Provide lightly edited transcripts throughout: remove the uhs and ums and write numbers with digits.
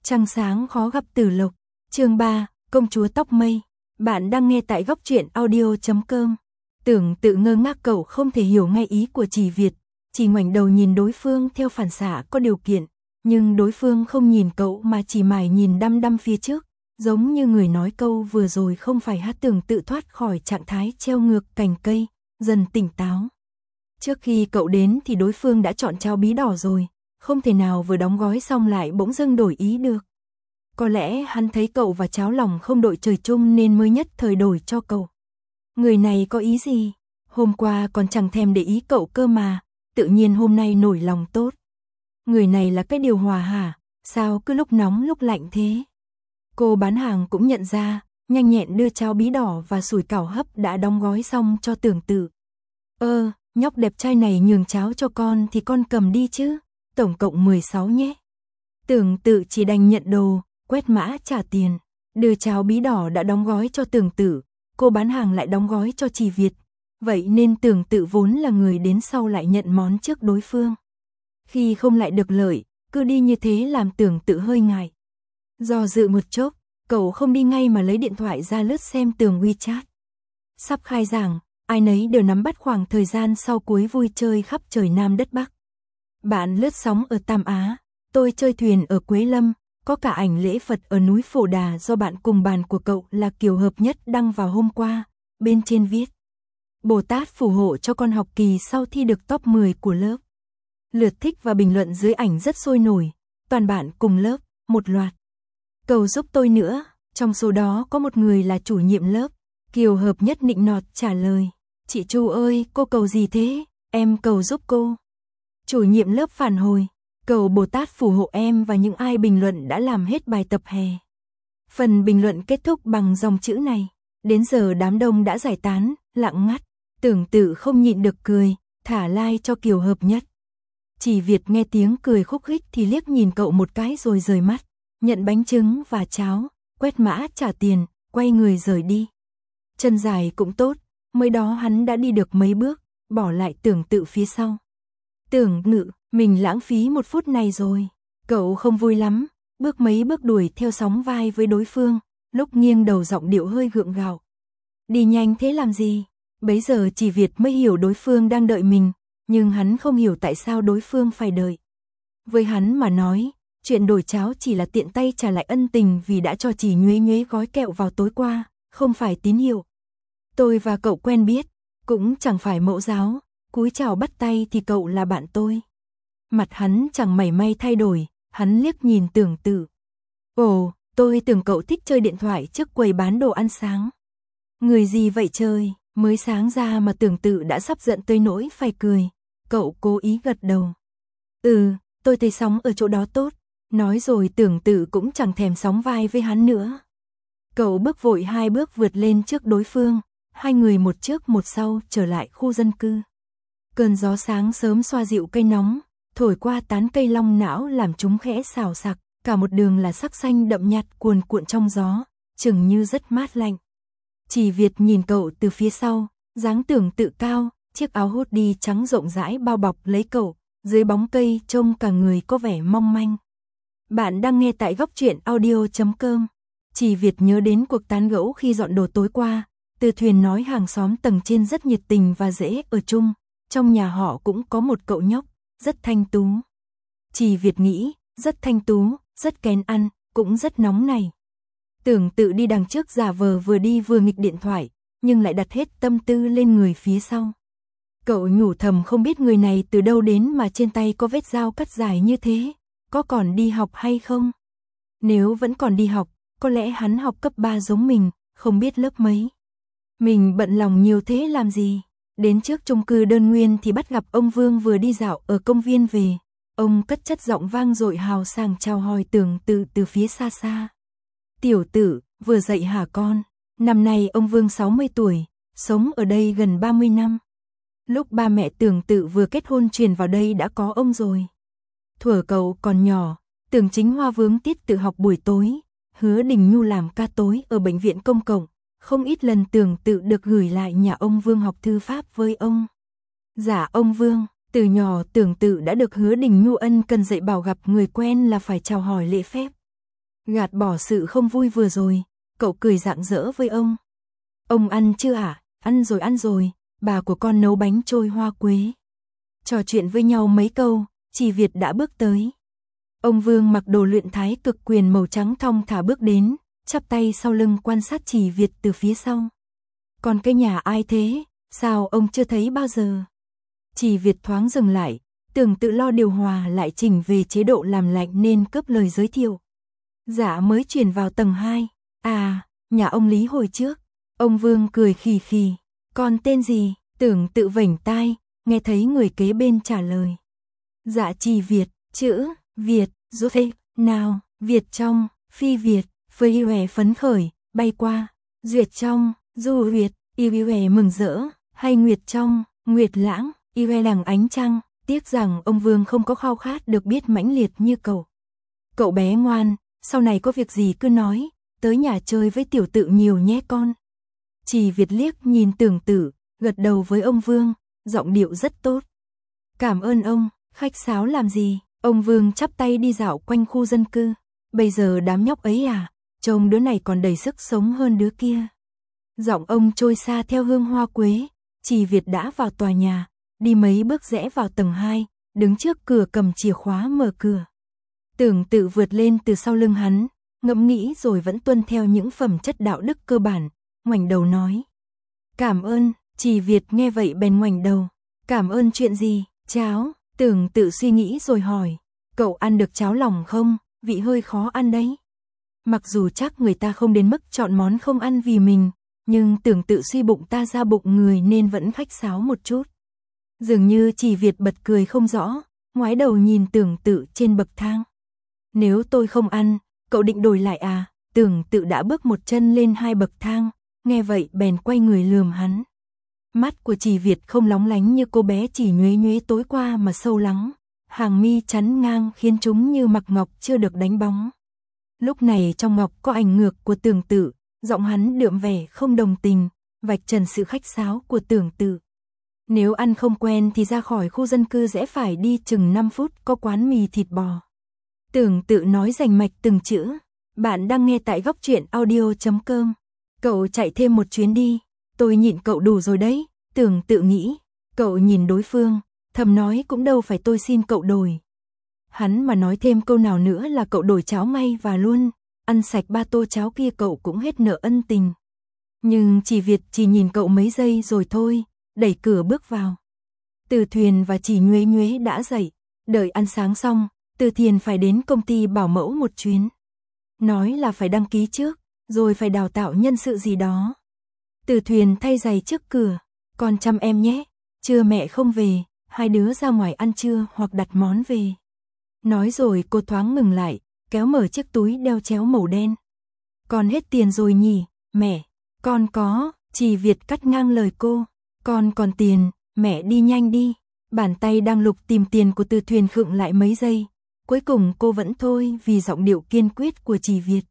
Trăng sáng khó gặp Tử Lộc. Chương 3, Công chúa tóc mây. Bạn đang nghe tại góc truyện audio.com. Tưởng Tự ngơ ngác, cậu không thể hiểu ngay ý của Chỉ Việt, chỉ ngoảnh đầu nhìn đối phương theo phản xạ có điều kiện, nhưng đối phương không nhìn cậu mà chỉ mải nhìn đăm đăm phía trước, giống như người nói câu vừa rồi không phải hát. Tưởng Tự thoát khỏi trạng thái treo ngược cành cây, dần tỉnh táo. Trước khi cậu đến thì đối phương đã chọn cháo bí đỏ rồi, không thể nào vừa đóng gói xong lại bỗng dưng đổi ý được. Có lẽ hắn thấy cậu và cháo lòng không đội trời chung nên mới nhất thời đổi cho cậu. Người này có ý gì? Hôm qua còn chẳng thèm để ý cậu cơ mà, tự nhiên hôm nay nổi lòng tốt. Người này là cái điều hòa hả? Sao cứ lúc nóng lúc lạnh thế? Cô bán hàng cũng nhận ra, nhanh nhẹn đưa cháo bí đỏ và sủi cảo hấp đã đóng gói xong cho Tưởng Tự. Nhóc đẹp trai này nhường cháo cho con thì con cầm đi chứ, tổng cộng 16 nhé. Tưởng Tự chỉ đành nhận đồ, quét mã trả tiền, đưa cháo bí đỏ đã đóng gói cho Tưởng Tự, cô bán hàng lại đóng gói cho Chỉ Việt. Vậy nên Tưởng Tự vốn là người đến sau lại nhận món trước đối phương. Khi không lại được lợi, cứ đi như thế làm Tưởng Tự hơi ngại. Do dự một chốc, cậu không đi ngay mà lấy điện thoại ra lướt xem tường WeChat. Sắp khai giảng, ai nấy đều nắm bắt khoảng thời gian sau cuối vui chơi khắp trời Nam đất Bắc. Bạn lướt sóng ở Tam Á, tôi chơi thuyền ở Quế Lâm, có cả ảnh lễ Phật ở núi Phổ Đà do bạn cùng bàn của cậu là Kiều Hợp Nhất đăng vào hôm qua, bên trên viết: Bồ Tát phù hộ cho con học kỳ sau thi được top 10 của lớp. Lượt thích và bình luận dưới ảnh rất sôi nổi, toàn bạn cùng lớp, một loạt. Cầu giúp tôi nữa, trong số đó có một người là chủ nhiệm lớp. Kiều Hợp Nhất nịnh nọt trả lời: Chị Chu ơi, cô cầu gì thế? Em cầu giúp cô. Chủ nhiệm lớp phản hồi: Cầu Bồ Tát phù hộ em và những ai bình luận đã làm hết bài tập hè. Phần bình luận kết thúc bằng dòng chữ này. Đến giờ đám đông đã giải tán, lặng ngắt. Tưởng Tự không nhịn được cười, thả like cho Kiều Hợp Nhất. Chỉ Việt nghe tiếng cười khúc khích thì liếc nhìn cậu một cái rồi rời mắt, nhận bánh trứng và cháo, quét mã trả tiền, quay người rời đi. Chân dài cũng tốt, mới đó hắn đã đi được mấy bước, bỏ lại Tưởng Tự phía sau. Tưởng Tự, mình lãng phí 1 phút này rồi. Cậu không vui lắm, bước mấy bước đuổi theo sóng vai với đối phương, lúc nghiêng đầu giọng điệu hơi gượng gạo. Đi nhanh thế làm gì? Bấy giờ Chỉ Việt mới hiểu đối phương đang đợi mình, nhưng hắn không hiểu tại sao đối phương phải đợi. Với hắn mà nói, chuyện đổi cháo chỉ là tiện tay trả lại ân tình vì đã cho Chỉ Nhuế Nhuế gói kẹo vào tối qua, không phải tín hiệu. Tôi và cậu quen biết, cũng chẳng phải mẫu giáo, cúi chào bắt tay thì cậu là bạn tôi. Mặt hắn chẳng mảy may thay đổi, hắn liếc nhìn Tưởng Tự. Ồ, tôi tưởng cậu thích chơi điện thoại trước quầy bán đồ ăn sáng. Người gì vậy trời, mới sáng ra mà Tưởng Tự đã sắp giận tới nỗi phải cười. Cậu cố ý gật đầu. Tôi thấy sóng ở chỗ đó tốt. Nói rồi Tưởng Tự cũng chẳng thèm sóng vai với hắn nữa. Cậu bước vội 2 bước vượt lên trước đối phương, hai người một trước một sau trở lại khu dân cư. Cơn gió sáng sớm xoa dịu cây nóng, thổi qua tán cây long não làm chúng khẽ xào xạc, cả một đường là sắc xanh đậm nhạt cuồn cuộn trong gió, chừng như rất mát lạnh. Chỉ Việt nhìn cậu từ phía sau, dáng Tưởng Tự cao, chiếc áo hoodie trắng rộng rãi bao bọc lấy cậu, dưới bóng cây trông cả người có vẻ mong manh. Bạn đang nghe tại góc truyện audio.com. Chỉ Việt nhớ đến cuộc tán gẫu khi dọn đồ tối qua, Từ Thuyền nói hàng xóm tầng trên rất nhiệt tình và dễ ở chung, trong nhà họ cũng có một cậu nhóc, rất thanh tú. Chỉ Việt nghĩ, rất thanh tú, rất kén ăn, cũng rất nóng này. Tưởng Tự đi đằng trước giả vờ vừa đi vừa nghịch điện thoại, nhưng lại đặt hết tâm tư lên người phía sau. Cậu nhủ thầm không biết người này từ đâu đến mà trên tay có vết dao cắt dài như thế, có còn đi học hay không? Nếu vẫn còn đi học, có lẽ hắn học cấp 3 giống mình, không biết lớp mấy. Mình bận lòng nhiều thế làm gì? Đến trước chung cư Đơn Nguyên thì bắt gặp ông Vương vừa đi dạo ở công viên về. Ông cất chất giọng vang dội hào sảng chào hỏi Tưởng Tự từ phía xa xa. Tiểu Tự, vừa dậy hả con? Năm nay ông Vương 60 tuổi, sống ở đây gần 30 năm. Lúc ba mẹ Tưởng Tự vừa kết hôn truyền vào đây đã có ông rồi. Thuở cậu còn nhỏ, Tưởng Chính Hoa vướng tiết tự học buổi tối, Hứa Đình Nhu làm ca tối ở bệnh viện công cộng, không ít lần Tưởng Tự được gửi lại nhà ông Vương học thư pháp với ông. Dạ ông Vương, từ nhỏ Tưởng Tự đã được Hứa Đình Nhu ân cần dạy bảo gặp người quen là phải chào hỏi lễ phép. Gạt bỏ sự không vui vừa rồi, cậu cười rạng rỡ với ông. Ông ăn chưa ạ? Ăn rồi, bà của con nấu bánh trôi hoa quế. Trò chuyện với nhau mấy câu, Trì Việt đã bước tới. Ông Vương mặc đồ luyện thái cực quyền màu trắng thong thả bước đến, chắp tay sau lưng quan sát Trì Việt từ phía sau. Còn cái nhà ai thế, sao ông chưa thấy bao giờ? Trì Việt thoáng dừng lại, tưởng tự lo điều hòa lại chỉnh về chế độ làm lạnh nên cướp lời giới thiệu. Dạ mới chuyển vào tầng 2, à, nhà ông Lý hồi trước. Ông Vương cười khì khì, con tên gì? Tưởng tự vểnh tai, nghe thấy người kế bên trả lời. Dạ Trì Việt, chữ Việt, rốt thế, nào, Việt trong, phi Việt, phơi hòe phấn khởi, bay qua, duyệt trong, du Việt, yêu hòe mừng rỡ, hay nguyệt trong, nguyệt lãng, yêu hòe đằng ánh trăng, tiếc rằng ông Vương không có khao khát được biết mãnh liệt như cậu. Cậu bé ngoan, sau này có việc gì cứ nói, tới nhà chơi với tiểu tự nhiều nhé con. Trì Việt liếc nhìn Tưởng Tự, gật đầu với ông Vương, giọng điệu rất tốt. Cảm ơn ông, khách sáo làm gì? Ông Vương chắp tay đi dạo quanh khu dân cư. Bây giờ đám nhóc ấy à, trông đứa này còn đầy sức sống hơn đứa kia. Giọng ông trôi xa theo hương hoa quế. Trì Việt đã vào tòa nhà, đi mấy bước rẽ vào tầng 2, đứng trước cửa cầm chìa khóa mở cửa. Tưởng Tự vượt lên từ sau lưng hắn, ngẫm nghĩ rồi vẫn tuân theo những phẩm chất đạo đức cơ bản, ngoảnh đầu nói. Cảm ơn. Trì Việt nghe vậy bèn ngoảnh đầu. Cảm ơn chuyện gì? Cháo. Tưởng Tự suy nghĩ rồi hỏi. Cậu ăn được cháo lòng không? Vị hơi khó ăn đấy. Mặc dù chắc người ta không đến mức chọn món không ăn vì mình, nhưng Tưởng Tự suy bụng ta ra bụng người nên vẫn khách sáo một chút. Dường như Trì Việt bật cười không rõ, ngoái đầu nhìn Tưởng Tự trên bậc thang. Nếu tôi không ăn, cậu định đổi lại à? Tưởng Tự đã bước một chân lên 2 bậc thang, nghe vậy bèn quay người lườm hắn. Mắt của Trì Việt không lóng lánh như cô bé chỉ nhuế nhuế tối qua mà sâu lắng, hàng mi chắn ngang khiến chúng như mặc ngọc chưa được đánh bóng. Lúc này trong ngọc có ảnh ngược của Tưởng Tự, giọng hắn đượm vẻ không đồng tình, vạch trần sự khách sáo của Tưởng Tự. Nếu ăn không quen thì ra khỏi khu dân cư rẽ phải đi chừng 5 phút có quán mì thịt bò. Tưởng Tự nói rành mạch từng chữ. Bạn đang nghe tại góc truyện audio.com. Cậu chạy thêm một chuyến đi, tôi nhịn cậu đủ rồi đấy. Tưởng Tự nghĩ. Cậu nhìn đối phương, thầm nói cũng đâu phải tôi xin cậu đổi. Hắn mà nói thêm câu nào nữa là cậu đổi cháo ngay và luôn, ăn sạch 3 tô cháo kia cậu cũng hết nợ ân tình. Nhưng Trì Việt chỉ nhìn cậu mấy giây rồi thôi, đẩy cửa bước vào. Từ Thuyền và Trì Nhuế Nhuế đã dậy, đợi ăn sáng xong, Từ Thiền phải đến công ty bảo mẫu một chuyến. Nói là phải đăng ký trước, rồi phải đào tạo nhân sự gì đó. Từ Thuyền thay giày trước cửa, con chăm em nhé, trưa mẹ không về, hai đứa ra ngoài ăn trưa hoặc đặt món về. Nói rồi cô thoáng ngừng lại, kéo mở chiếc túi đeo chéo màu đen. Con hết tiền rồi nhỉ, mẹ, con có. Trì Việt cắt ngang lời cô, con còn tiền, mẹ đi nhanh đi. Bàn tay đang lục tìm tiền của Từ Thuyền khựng lại mấy giây, cuối cùng cô vẫn thôi vì giọng điệu kiên quyết của Trì Việt.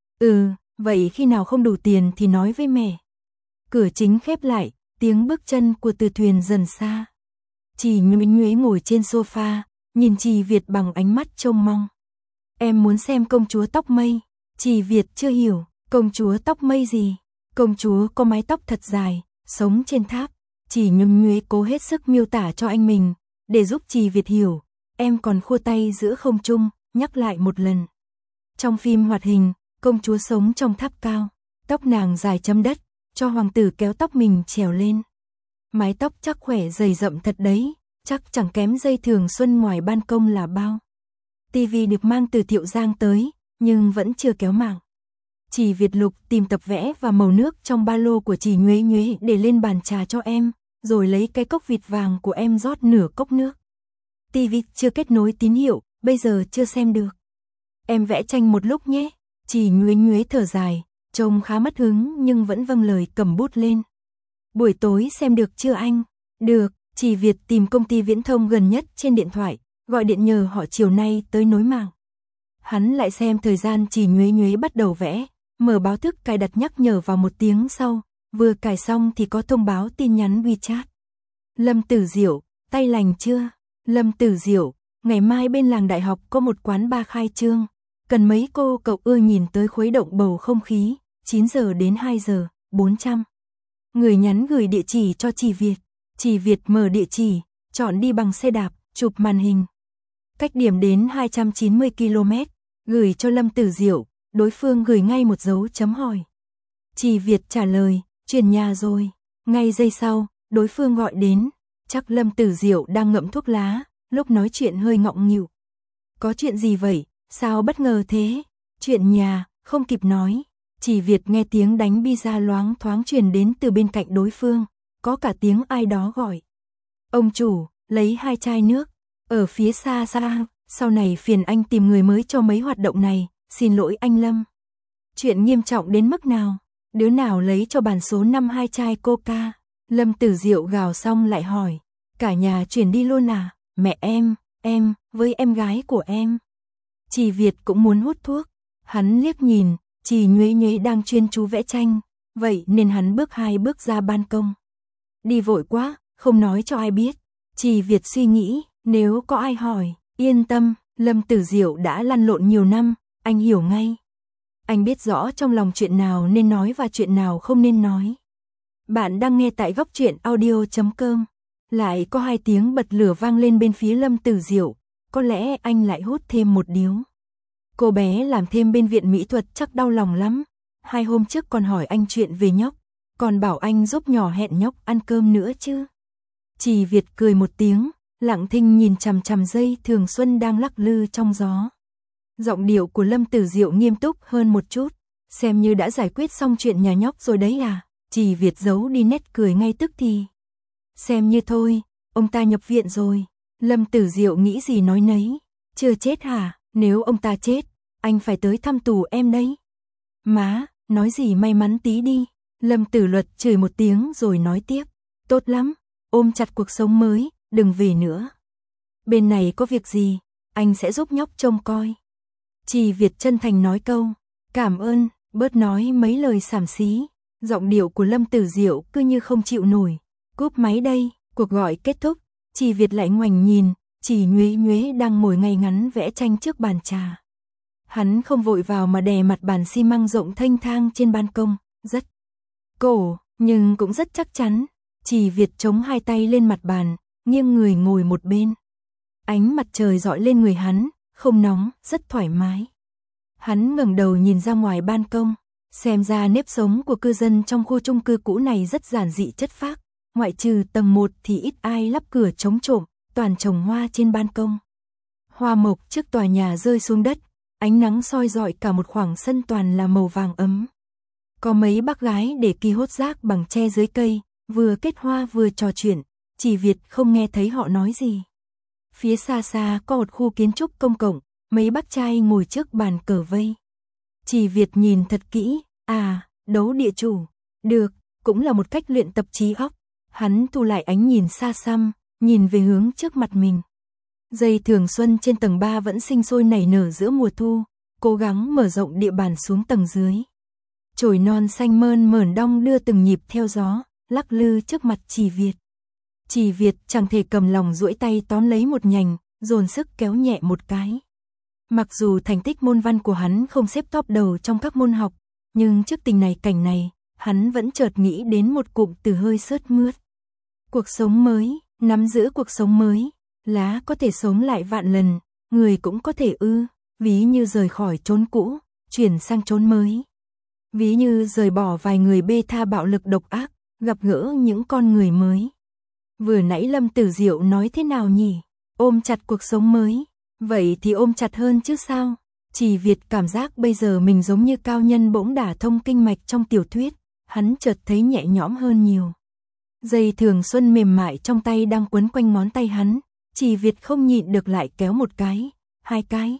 Vậy khi nào không đủ tiền thì nói với mẹ. Cửa chính khép lại, tiếng bước chân của Từ Thuyền dần xa. Trì Nhuế ngồi trên sofa, nhìn Trì Việt bằng ánh mắt trông mong. Em muốn xem công chúa tóc mây. Trì Việt chưa hiểu, công chúa tóc mây gì? Công chúa có mái tóc thật dài, sống trên tháp. Trì Nhuế cố hết sức miêu tả cho anh mình, để giúp Trì Việt hiểu. Em còn khua tay giữa không trung, nhắc lại một lần. Trong phim hoạt hình, công chúa sống trong tháp cao, tóc nàng dài chấm đất, cho hoàng tử kéo tóc mình trèo lên. Mái tóc chắc khỏe dày rậm thật đấy, chắc chẳng kém dây thường xuân ngoài ban công là bao. Tivi được mang từ Thiệu Giang tới, nhưng vẫn chưa kéo mạng. Trì Việt lục tìm tập vẽ và màu nước trong ba lô của Trì Nhuế Nhuế để lên bàn trà cho em, rồi lấy cái cốc vịt vàng của em rót nửa cốc nước. Tivi chưa kết nối tín hiệu, bây giờ chưa xem được. Em vẽ tranh một lúc nhé. Trì Nhuế Nhuế thở dài, trông khá mất hứng nhưng vẫn vâng lời cầm bút lên. Buổi tối xem được chưa anh? Được. Trì Việt tìm công ty viễn thông gần nhất trên điện thoại, gọi điện nhờ họ chiều nay tới nối mạng. Hắn lại xem thời gian Trì Nhuế Nhuế bắt đầu vẽ, mở báo thức cài đặt nhắc nhở vào 1 tiếng sau, vừa cài xong thì có thông báo tin nhắn WeChat. Lâm Tử Diệu, tay lành chưa? Lâm Tử Diệu, ngày mai bên làng đại học có một quán bar khai trương, Cần mấy cậu ưa nhìn tới khuấy động bầu không khí, 9 giờ đến 2 giờ, 400. Người nhắn gửi địa chỉ cho Chỉ Việt. Chỉ Việt mở địa chỉ, chọn đi bằng xe đạp, chụp màn hình. Cách điểm đến 290 km, gửi cho Lâm Tử Diệu, đối phương gửi ngay một dấu chấm hỏi. Chỉ Việt trả lời, chuyển nhà rồi. Ngay giây sau, đối phương gọi đến, chắc Lâm Tử Diệu đang ngậm thuốc lá, lúc nói chuyện hơi ngọng nghịu. Có chuyện gì vậy, sao bất ngờ thế? Chuyện nhà, không kịp nói. Chỉ Việt nghe tiếng đánh pizza loáng thoáng truyền đến từ bên cạnh đối phương, có cả tiếng ai đó gọi. Ông chủ, lấy 2 chai nước, ở phía xa xa, sau này phiền anh tìm người mới cho mấy hoạt động này, xin lỗi anh Lâm. Chuyện nghiêm trọng đến mức nào? Đứa nào lấy cho bàn số 5 2 chai coca? Lâm Tử Diệu gào xong lại hỏi, cả nhà chuyển đi luôn à? Mẹ em, với em gái của em. Chỉ Việt cũng muốn hút thuốc, hắn liếc nhìn, Chỉ Nhuế Nhuế đang chuyên chú vẽ tranh, vậy nên hắn bước 2 bước ra ban công. Đi vội quá, không nói cho ai biết. Chỉ Việt suy nghĩ, nếu có ai hỏi, yên tâm, Lâm Tử Diệu đã lăn lộn nhiều năm, anh hiểu ngay. Anh biết rõ trong lòng chuyện nào nên nói và chuyện nào không nên nói. Bạn đang nghe tại Góc Truyện Audio.com. Lại có 2 tiếng bật lửa vang lên bên phía Lâm Tử Diệu, có lẽ anh lại hút thêm một điếu. Cô bé làm thêm bên viện mỹ thuật chắc đau lòng lắm. 2 hôm trước còn hỏi anh chuyện về nhóc, còn bảo anh giúp nhỏ hẹn nhóc ăn cơm nữa chứ. Chỉ Việt cười một tiếng, lặng thinh nhìn chằm chằm dây thường xuân đang lắc lư trong gió. Giọng điệu của Lâm Tử Diệu nghiêm túc hơn một chút, xem như đã giải quyết xong chuyện nhà nhóc rồi đấy à. Chỉ Việt giấu đi nét cười ngay tức thì. Xem như thôi, ông ta nhập viện rồi. Lâm Tử Diệu nghĩ gì nói nấy. Chưa chết hả? Nếu ông ta chết, anh phải tới thăm tù em đấy. Má, nói gì may mắn tí đi. Lâm Tử Luật chửi một tiếng rồi nói tiếp. Tốt lắm, ôm chặt cuộc sống mới, đừng về nữa. Bên này có việc gì, anh sẽ giúp nhóc trông coi. Chỉ Việt chân thành nói câu, cảm ơn, bớt nói mấy lời xàm xí. Giọng điệu của Lâm Tử Diệu cứ như không chịu nổi. Cúp máy đây, cuộc gọi kết thúc, Chỉ Việt lại ngoảnh nhìn, Chỉ Nhuế Nhuế đang ngồi ngay ngắn vẽ tranh trước bàn trà. Hắn không vội vào mà đè mặt bàn xi măng rộng thênh thang trên ban công, rất cổ, nhưng cũng rất chắc chắn. Chỉ Việt chống 2 tay lên mặt bàn, nghiêng người ngồi một bên. Ánh mặt trời rọi lên người hắn, không nóng, rất thoải mái. Hắn ngẩng đầu nhìn ra ngoài ban công, xem ra nếp sống của cư dân trong khu chung cư cũ này rất giản dị chất phác, ngoại trừ tầng 1 thì ít ai lắp cửa chống trộm, toàn trồng hoa trên ban công. Hoa mộc trước tòa nhà rơi xuống đất, ánh nắng soi rọi cả một khoảng sân toàn là màu vàng ấm. Có mấy bác gái để ki hốt rác bằng tre dưới cây, vừa kết hoa vừa trò chuyện, Chỉ Việt không nghe thấy họ nói gì. Phía xa xa có một khu kiến trúc công cộng, mấy bác trai ngồi trước bàn cờ vây. Chỉ Việt nhìn thật kỹ, đấu địa chủ, được, cũng là một cách luyện tập trí óc. Hắn thu lại ánh nhìn xa xăm, nhìn về hướng trước mặt mình. Dây thường xuân trên tầng 3 vẫn sinh sôi nảy nở giữa mùa thu, cố gắng mở rộng địa bàn xuống tầng dưới. Chồi non xanh mơn mởn đong đưa từng nhịp theo gió, lắc lư trước mặt Chỉ Việt. Chỉ Việt chẳng thể cầm lòng duỗi tay tóm lấy một nhành, dồn sức kéo nhẹ một cái. Mặc dù thành tích môn văn của hắn không xếp top đầu trong các môn học, nhưng trước cảnh này, hắn vẫn chợt nghĩ đến một cụm từ hơi sướt mướt. Cuộc sống mới, nắm giữ cuộc sống mới, lá có thể sống lại vạn lần, người cũng có thể ví như rời khỏi chốn cũ, chuyển sang chốn mới. Ví như rời bỏ vài người bê tha bạo lực độc ác, gặp gỡ những con người mới. Vừa nãy Lâm Tử Diệu nói thế nào nhỉ? Ôm chặt cuộc sống mới. Vậy thì ôm chặt hơn chứ sao? Chỉ Việt cảm giác bây giờ mình giống như cao nhân bỗng đả thông kinh mạch trong tiểu thuyết, hắn chợt thấy nhẹ nhõm hơn nhiều. Dây thường xuân mềm mại trong tay đang quấn quanh ngón tay hắn, Chỉ Việt không nhịn được lại kéo một cái, 2 cái.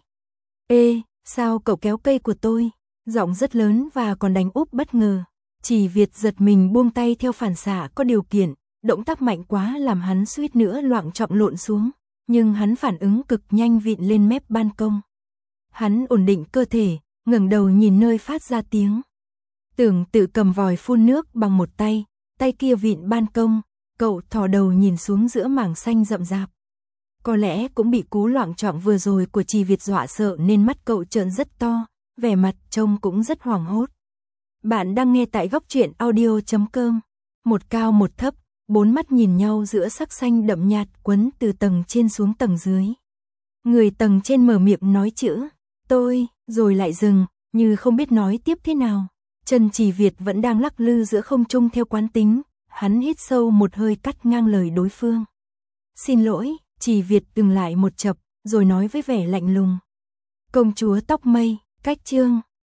Ê, sao cậu kéo cây của tôi? Giọng rất lớn và còn đánh úp bất ngờ. Chỉ Việt giật mình buông tay theo phản xạ có điều kiện, động tác mạnh quá làm hắn suýt nữa loạng choạng lộn xuống. Nhưng hắn phản ứng cực nhanh vịn lên mép ban công. Hắn ổn định cơ thể, ngẩng đầu nhìn nơi phát ra tiếng. Tưởng tự cầm vòi phun nước bằng một tay, tay kia vịn ban công, cậu thò đầu nhìn xuống giữa mảng xanh rậm rạp. Có lẽ cũng bị cú loạng choạng vừa rồi của Trì Việt dọa sợ nên mắt cậu trợn rất to, vẻ mặt trông cũng rất hoảng hốt. Bạn đang nghe tại góc truyện audio.com. Một cao một thấp, bốn mắt nhìn nhau giữa sắc xanh đậm nhạt quấn từ tầng trên xuống tầng dưới. Người tầng trên mở miệng nói chữ tôi, rồi lại dừng, như không biết nói tiếp thế nào. Chân Trì Việt vẫn đang lắc lư giữa không trung theo quán tính, hắn hít sâu một hơi cắt ngang lời đối phương. Xin lỗi, Trì Việt dừng lại một chập, rồi nói với vẻ lạnh lùng. Công chúa tóc mây, cách chương.